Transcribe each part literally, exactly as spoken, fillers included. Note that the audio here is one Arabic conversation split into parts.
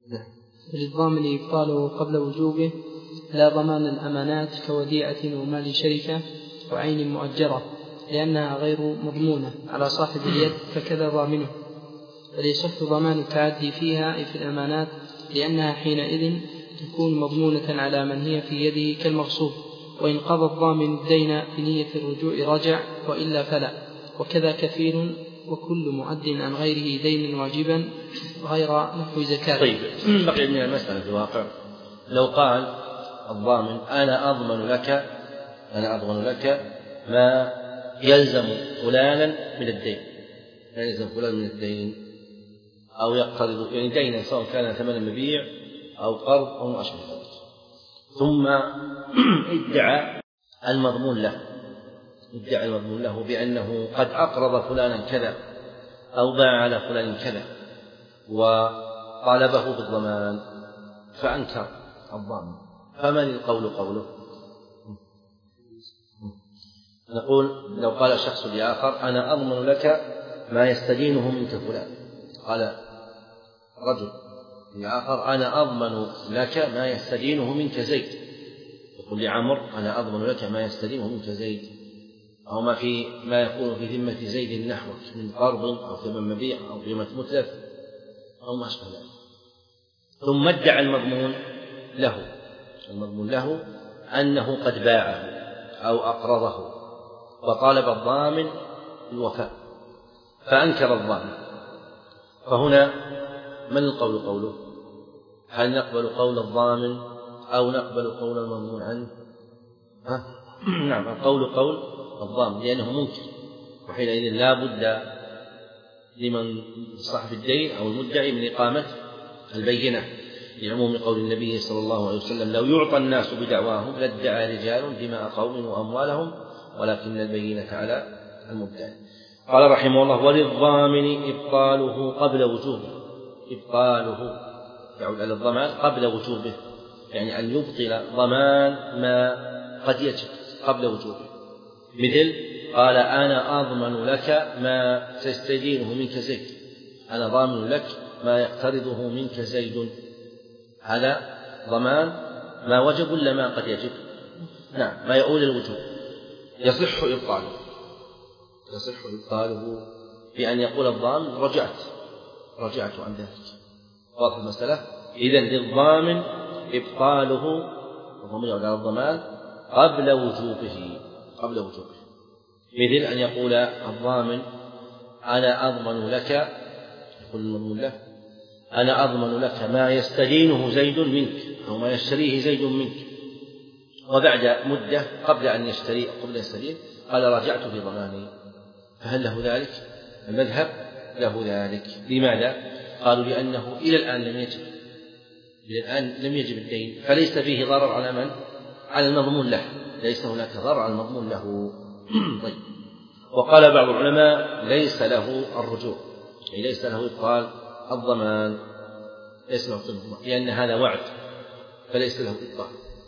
للضامن إبطاله قبل وجوبه لا ضمان الأمانات كوديعة ومال شركة وعين مؤجرة لأنها غير مضمونة على صاحب اليد فكذا ضامنه، فليصح ضمان التعدي فيها أي في الأمانات لأنها حينئذ تكون مضمونة على من هي في يده كالمغصوب، وإن قضى الضامن الدين بنية الرجوع رجع وإلا فلا، وكذا كفيل وكل معد عن غيره دين واجبا غير نحو زكاة. طيب بقي من المسألة في الواقع لو قال الضامن أنا أضمن لك أنا أضمن لك ما يلزم فلانا من الدين، لا يلزم فلان من الدين أو يقترض يعني دينا سواء كان ثمن مبيع أو قرض أو ما أشبه ذلك، ثم ادعى المضمون له ادعى المضمون له بأنه قد أقرض فلانا كذا أو باع على فلان كذا وطالبه بالضمان فأنكر الضامن، فمن القول قوله؟ نقول لو قال شخص لآخر أنا أضمن لك ما يستدينه منك فلان، قال رجل لآخر أنا أضمن لك ما يستدينه منك زيد، يقول لعمر أنا أضمن لك ما يستدينه منك زيد، أو ما في ما يكون في ذمة زيد نحوك من قرض أو ثمن مبيع أو قيمة متلف أو ما أشبه ذلك، ثم ادعى المضمون له المضمون له أنه قد باعه أو أقرضه وطالب الضامن الوفاء فأنكر الضامن، فهنا من القول قوله؟ هل نقبل قول الضامن أو نقبل قول المضمون عنه؟ ها؟ نعم القول قول الضامن لأنه منكر، وحينئذ لا بد لمن صاحب الدين أو المدعي من إقامة البينة لعموم قول النبي صلى الله عليه وسلم لو يعطى الناس بدعواهم لادعى رجال دماء قوم وأموالهم ولكن البينة على المدعي. قال رحمه الله وللضامن إبطاله قبل وجوبه، إبطاله يعود على الضمان قبل وجوبه، يعني أن يبطل ضمان ما قد يجب قبل وجوبه، مثل قال أنا أضمن لك ما تستدينه منك زيد، أنا ضامن لك ما يقترضه منك زيد، هذا ضمان ما وجب ولا ما قد يجب؟ نعم ما يؤول الوجوب، يصح إبطاله يصح إبطاله بأن يقول الضامن رجعت رجعت عن ذلك، واضح المسألة؟ إذن للضامن إبطاله وهو يعود على الضمان قبل وجوبه قبل وجوبه مثل أن يقول الضامن أنا أضمن لك، يقول المضمون له أنا أضمن لك ما يستدينه زيد منك أو ما يشتريه زيد منك، وبعد مدة قبل أن يشتري قبل يستدين قال رجعت في ضماني، فهل له ذلك؟ المذهب له ذلك. لماذا؟ قالوا لأنه إلى الآن لم يجب إلى الآن لم يجب الدين، فليس فيه ضرر على من؟ على المضمون له، ليس هناك ضرر على المضمون له. طيب. وقال بعض العلماء ليس له الرجوع، يعني ليس له إبطال الضمان، ليس له الضمان لأن هذا وعد فليس له إبطال.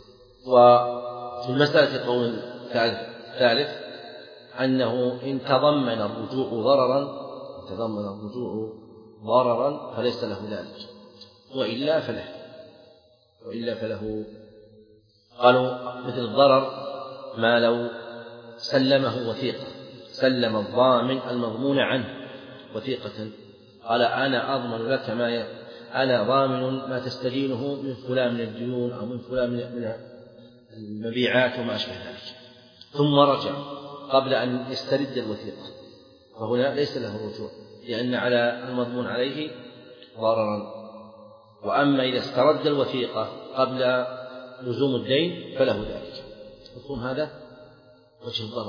وفي المسألة قول ثالث أنه إن تضمن الرجوع ضررا تضمن الرجوع ضررا فليس له ذلك، وإلا فله وإلا فله قالوا مثل الضرر ما لو سلمه وثيقة، سلم الضامن المضمون عنه وثيقة قال أنا أضمن لك ما ي... أنا ضامن ما تستدينه من فلان من الديون أو من فلان من المبيعات وما أشبه ذلك، ثم رجع قبل أن يسترد الوثيقة، فهنا ليس له الرجوع لأن على المضمون عليه ضررا. وأما إذا استرد الوثيقة قبل لزوم الدين فله ذلك. مفهوم هذا؟ وجه الضرر.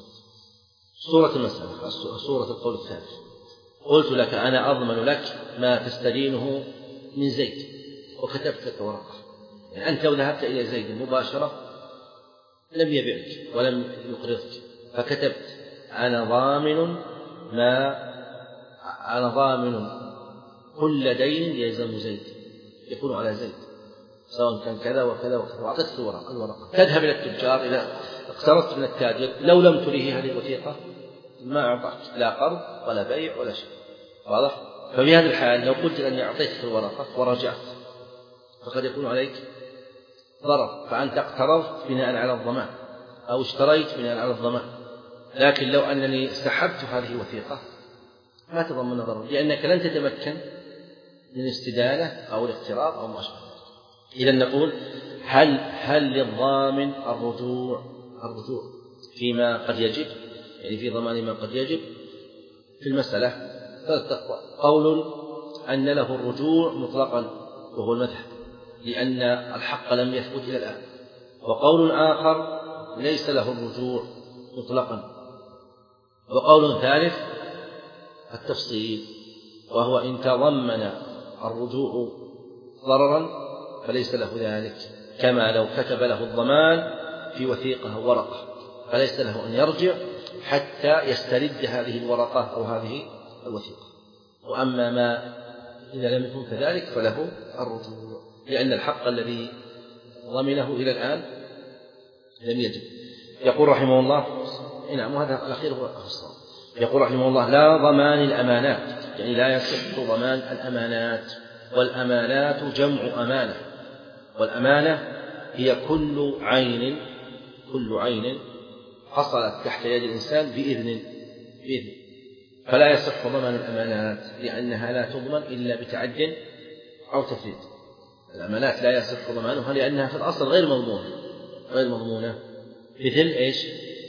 صورة المسألة صورة القول الثالث، قلت لك أنا أضمن لك ما تستدينه من زيد وكتبت لك ورقة، يعني أنت لو ذهبت إلى زيد مباشرة لم يبيعك ولم يقرضك، فكتبت أنا ضامن ما أنا ضامن كل دين يلزم زيد يكون على زيد سواء كان كذا وكذا وكذا، وأعطيت الورقة الورقة تذهب إلى التجار إذا اقترضت من التاجر لو لم تريه هذه الوثيقة ما أعطاك لا قرض ولا بيع ولا شيء، واضح؟ ففي هذه الحال لو قلت أني أعطيتك الورقة ورجعت فقد يكون عليك ضرر، فأنت اقترضت بناء على الضمان أو اشتريت بناء على الضمان. لكن لو أنني سحبت هذه الوثيقة ما تضمن ضرر، لأنك لن تتمكن من الاستدانة أو الاقتراض أو ما شابه. إذا نقول هل هل للضامن الرجوع الرجوع فيما قد يجب، يعني في ضمان ما قد يجب؟ في المسألة قول أن له الرجوع مطلقا وهو المذهب، لأن الحق لم يثبت إلى الآن، وقول آخر ليس له الرجوع مطلقا، وقول ثالث التفصيل وهو إن تضمن الرجوع ضررا فليس له ذلك، كما لو كتب له الضمان في وثيقة أو ورقة فليس له أن يرجع حتى يسترد هذه الورقة أو هذه الوثيقة. وأما ما إذا لم يكن كذلك فله الرجوع، لأن الحق الذي ضمنه إلى الآن لم يجب. يقول رحمه الله، نعم وهذا الأخير هو الصواب، يقول رحمه الله لا ضمان الأمانات، يعني لا يصح ضمان الأمانات. والأمانات جمع أمانة، والأمانة هي كل عين كل عين حصلت تحت يد الإنسان بإذن بإذن فلا يصح ضمان الأمانات لأنها لا تضمن إلا بتعد أو تفريط. الأمانات لا يصح ضمانها لأنها في الأصل غير مضمونة غير مضمونة مثل إيش؟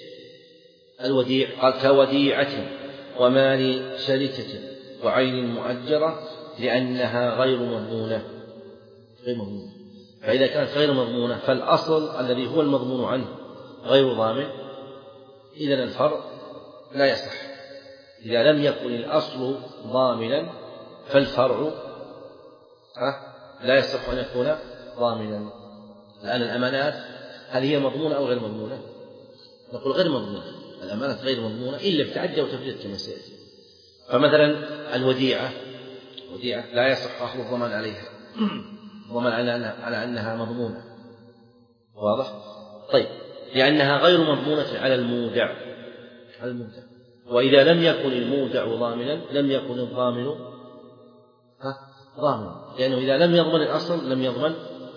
الوديع، قال كوديعة ومال شركة وعين مؤجرة لأنها غير مضمونة غير مضمونة. فإذا كانت غير مضمونة فالأصل الذي هو المضمون عنه غير ضامن، إذن الفرع لا يصح. إذا لم يكن الأصل ضامنا فالفرع لا يصح أن يكون ضامنا. الآن الأمانات هل هي مضمونة أو غير مضمونة؟ نقول غير مضمونة، الأمانات غير مضمونة إلا بتعدي وتفريط كما سيأتي. فمثلا الوديعة وديعة لا يصح أخذ الضمان عليها، ضمان على أنها مضمونة، واضح؟ طيب، لأنها غير مضمونة على المودع على المودع وإذا لم يكن المودع ضامنا لم يكن الضامن ضامنا، لأنه إذا لم يضمن الأصل لم يضمن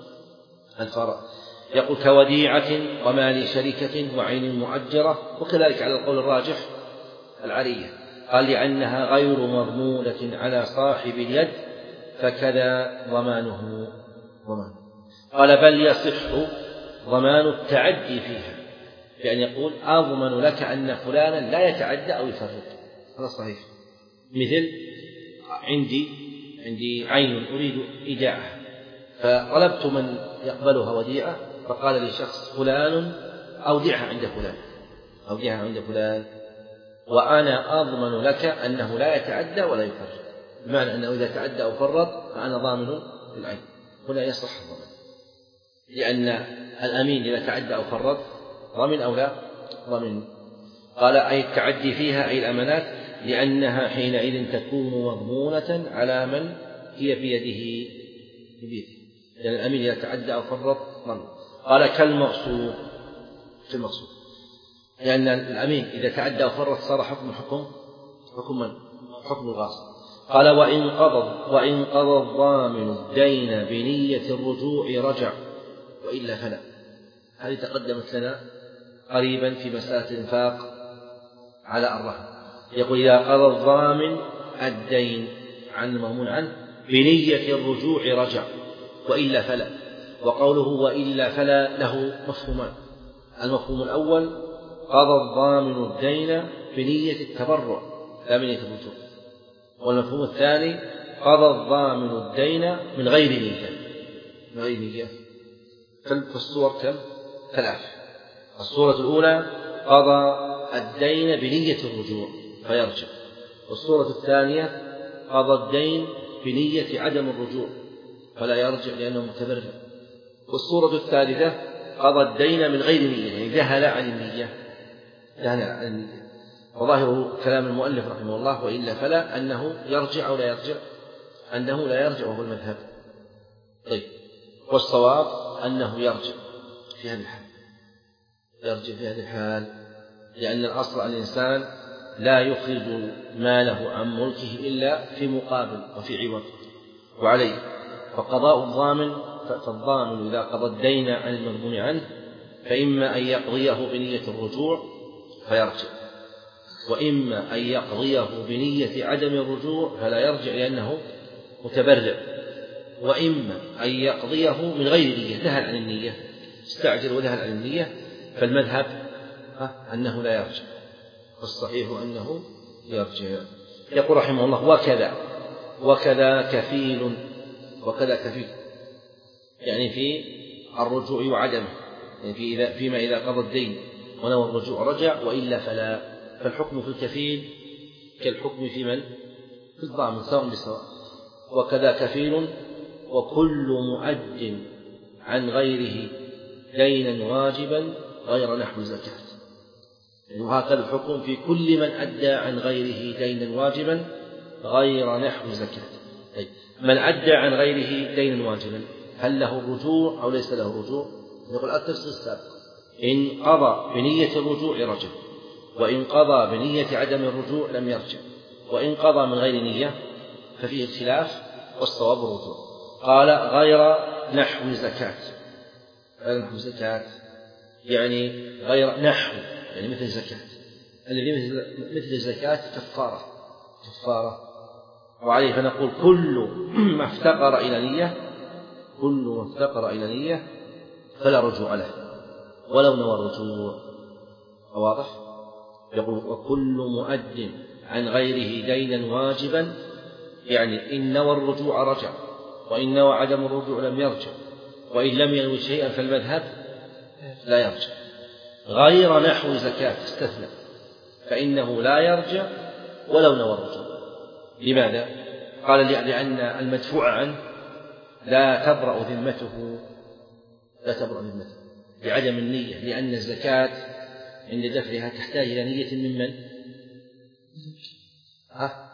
الفرع. يقول كوديعة ومال شركة وعين مؤجرة، وكذلك على القول الراجح العرية، قال لأنها غير مضمونة على صاحب اليد فكذا ضمانه ضمان. قال بل يصح ضمان التعدي فيها، بأن يقول أضمن لك أن فلانا لا يتعدى أو يفرط، هذا صحيح. مثل عندي عندي عين أريد إيداعها فطلبت من يقبلها وديعة فقال لي شخص فلان أودعها عند فلان أودعها عند فلان وأنا أضمن لك أنه لا يتعدى ولا يفرط، بمعنى أنه إذا تعدى أو فرط فأنا ضامن بالعين. هنا يصح الضمان، لأن الأمين إذا تعدى أو فرط ضمن أو لا ضمن. قال أي التعدي فيها أي الأمانات لأنها حينئذ تكون مضمونة على من هي بيده بيده لأن الأمين إذا تعدى أو فرط ضمن. قال كالمغصوب كالمغصوب لأن الأمين إذا تعدى أو فرط صار حكم حكم حكم من؟ حكم الغاصب. قال وإن قضى وإن قضى الضامن الدين بنية الرجوع رجع وإلا فلا. هذه تقدمت لنا قريبا في مسألة الإنفاق على الرهن. يقول إذا قضى الضامن الدين عن المضمون عنه بنية الرجوع رجع وإلا فلا. وقوله وإلا فلا له مفهومان. المفهوم الأول قضى الضامن الدين بنية التبرع لا بنية الرجوع، والمفهوم الثاني قضى الضامن الدين من غير نية من غير نية. فالصور كم؟ ثلاث. الصورة الأولى قضى الدين بنية الرجوع فيرجع، والصورة الثانية قضى الدين بنية عدم الرجوع فلا يرجع لأنه متبرع، والصورة الثالثة قضى الدين من غير نية يعني ذهل عن النية يعني عن النية. وظاهر كلام المؤلف رحمه الله وإلا فلا أنه يرجع أو لا يرجع، أنه لا يرجع وهو المذهب. طيب، والصواب أنه يرجع في هذه الحال يرجع في هذه الحال لأن الأصل الإنسان لا يخرج ماله عن ملكه إلا في مقابل وفي عوض. وعليه فقضاء الضامن فالضامن إذا قضى الدين عن المضمون عنه فإما أن يقضيه بنية الرجوع فيرجع، وإما أن يقضيه بنية عدم الرجوع فلا يرجع لأنه متبرع، وإما أن يقضيه من غير نية، ذهل عن النية، استعجل وذهل عن النية، فالمذهب أنه لا يرجع، والصحيح أنه يرجع. يقول رحمه الله: وكذا وكذا كفيل وكذا كفيل، يعني في الرجوع وعدمه، يعني في إذا فيما إذا قضى الدين ونوى الرجوع رجع، وإلا فلا. فالحكم في الكفيل كالحكم في من في الضامن سواء بسواء. وكذا كفيل وكل مؤد عن غيره دينا واجبا غير نحو زكاة. وهكذا الحكم في كل من أدى عن غيره دينا واجبا غير نحو زكاة. طيب، من أدى عن غيره دينا واجبا هل له الرجوع أو ليس له الرجوع؟ نقول التفصيل السابق: إن قضى بنية الرجوع رجع، وإن قضى بنية عدم الرجوع لم يرجع، وإن قضى من غير نية ففيه الخلاف، والصواب الرجوع. قال: غير نحو زكاة. غير نحو زكاة يعني غير نحو، يعني مثل زكاة، الذي مثل زكاة كفارة كفارة. وعليه فنقول: كل ما افتقر إلى نية كل ما افتقر إلى نية فلا رجوع له ولو نوى الرجوع. واضح؟ يقول: وكل مؤد عن غيره دينا واجبا، يعني إن نوى الرجوع رجع، وإن نوى عدم الرجوع لم يرجع، وإن لم ينوي شيئا فالمذهب لا يرجع. غير نحو زكاة استثنى، فإنه لا يرجع ولو نوى الرجوع. لماذا؟ قال: لأن المدفوع عنه لا تبرأ ذمته لا تبرأ ذمته لعدم النية، لأن الزكاة عند دفعها تحتاج إلى نية من من؟ ها؟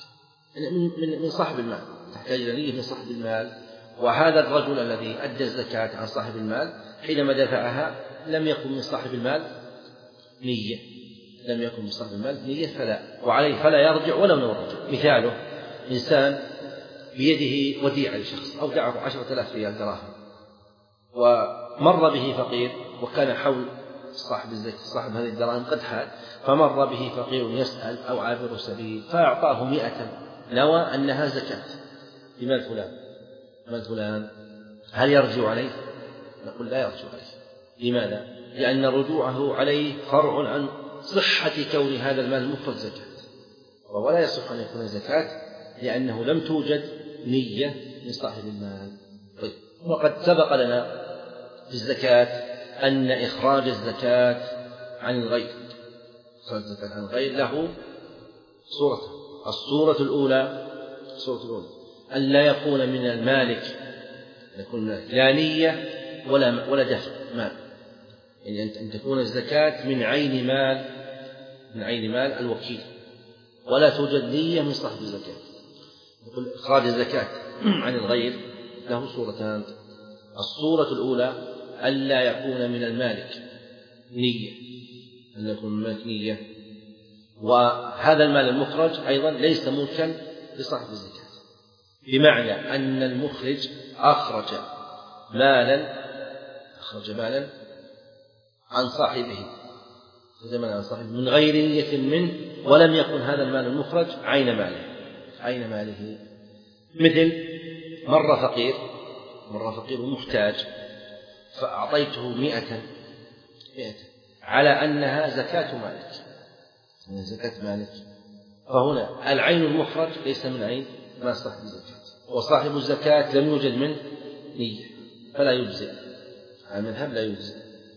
من من صاحب المال، تحتاج إلى نية من صاحب المال. وهذا الرجل الذي أدى الزكاة عن صاحب المال حينما دفعها لم يكن من صاحب المال نية لم يكن من صاحب المال نية فلا وعليه فلا يرجع ولو نوى الرجوع. مثاله: إنسان بيده وديعة لشخص أودعه عشرة آلاف ريال دراهم، ومر به فقير، وكان حول صاحب الزكاة صاحب هذه الدراهم قد حال، فمر به فقير يسأل أو عابر سبيل فأعطاه مئة، نوى أنها زكاة بمال فلان مال فلان هل يرجع عليه؟ نقول: لا يرجع عليه. لماذا؟ لأن رجوعه عليه فرع عن صحة كون هذا المال المفرد زكاة، ولا يصح أن يكون زكاة لأنه لم توجد نية من صاحب المال. طيب، وقد سبق لنا في الزكاة أن إخراج الزكاة عن الغير إخراج الزكاة عن الغير له صورة. الصورة الأولى الصورة الأولى أن لا يكون من المالك يكون لا نية ولا ولا دفع مال، يعني أن تكون الزكاة من عين مال من عين مال الوكيل، ولا توجد نية من صاحب الزكاة. يقول: إخراج الزكاة عن الغير له صورتان. الصورة الأولى ألا يكون من المالك نية ألا يكون من المالك نية وهذا المال المخرج أيضا ليس ملكا لصاحب الزكاة، بمعنى أن المخرج أخرج مالا أخرج مالا عن صاحبه عن صاحبه من غير نية منه، ولم يكن هذا المال المخرج عين ماله عين ماله مثل مر فقير مر فقير محتاج فأعطيته مئة مئة على أنها زكاة مالك زكاة مالك، فهنا العين المخرج ليس من عين ما صاحب الزكاة، وصاحب الزكاة لم يوجد منه نية فلا يجزئ، المذهب لا يجزئ.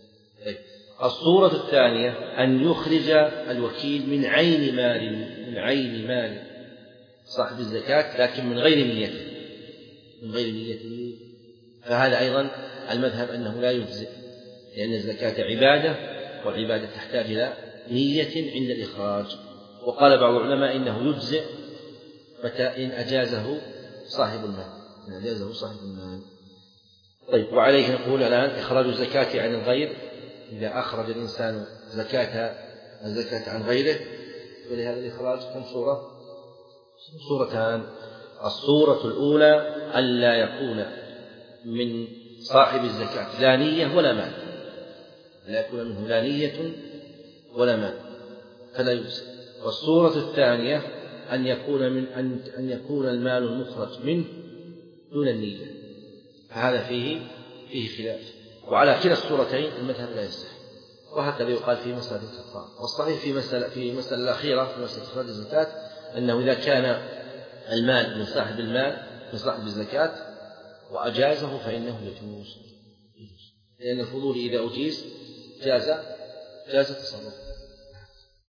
الصورة الثانية أن يخرج الوكيل من عين مال من عين مال صاحب الزكاة لكن من غير نيته من غير نيته فهذا أيضا المذهب أنه لا يجزئ، لأن الزكاة عبادة، والعبادة تحتاج إلى نية عند الإخراج. وقال بعض العلماء إنه يجزئ متى إن أجازه صاحب المال إن أجازه صاحب المال. طيب، وعليه نقول الآن إخراج الزكاة عن الغير. إذا أخرج الإنسان زكاة الزكاة عن غيره ولهذا الإخراج كم صورة؟ صورتان. الصورة الأولى ألا يكون من صاحب الزكاة لا نية ولا مال، لا يكون منه لا نية ولا مال فلا يجزي. والصورة الثانية أن يكون من أن أن يكون المال المخرج منه دون النية، فهذا فيه فيه خلاف. وعلى كلا الصورتين المذهب لا يصح، وهكذا يقال في مسألة الكفارة. والصحيح في مسألة في مسألة الأخيرة في مسألة إخراج الزكاة أنه إذا كان المال من صاحب المال من صاحب الزكاة وأجازه فإنه يجوز، لأن الفضول إذا أجيز جاز جاز التصرف.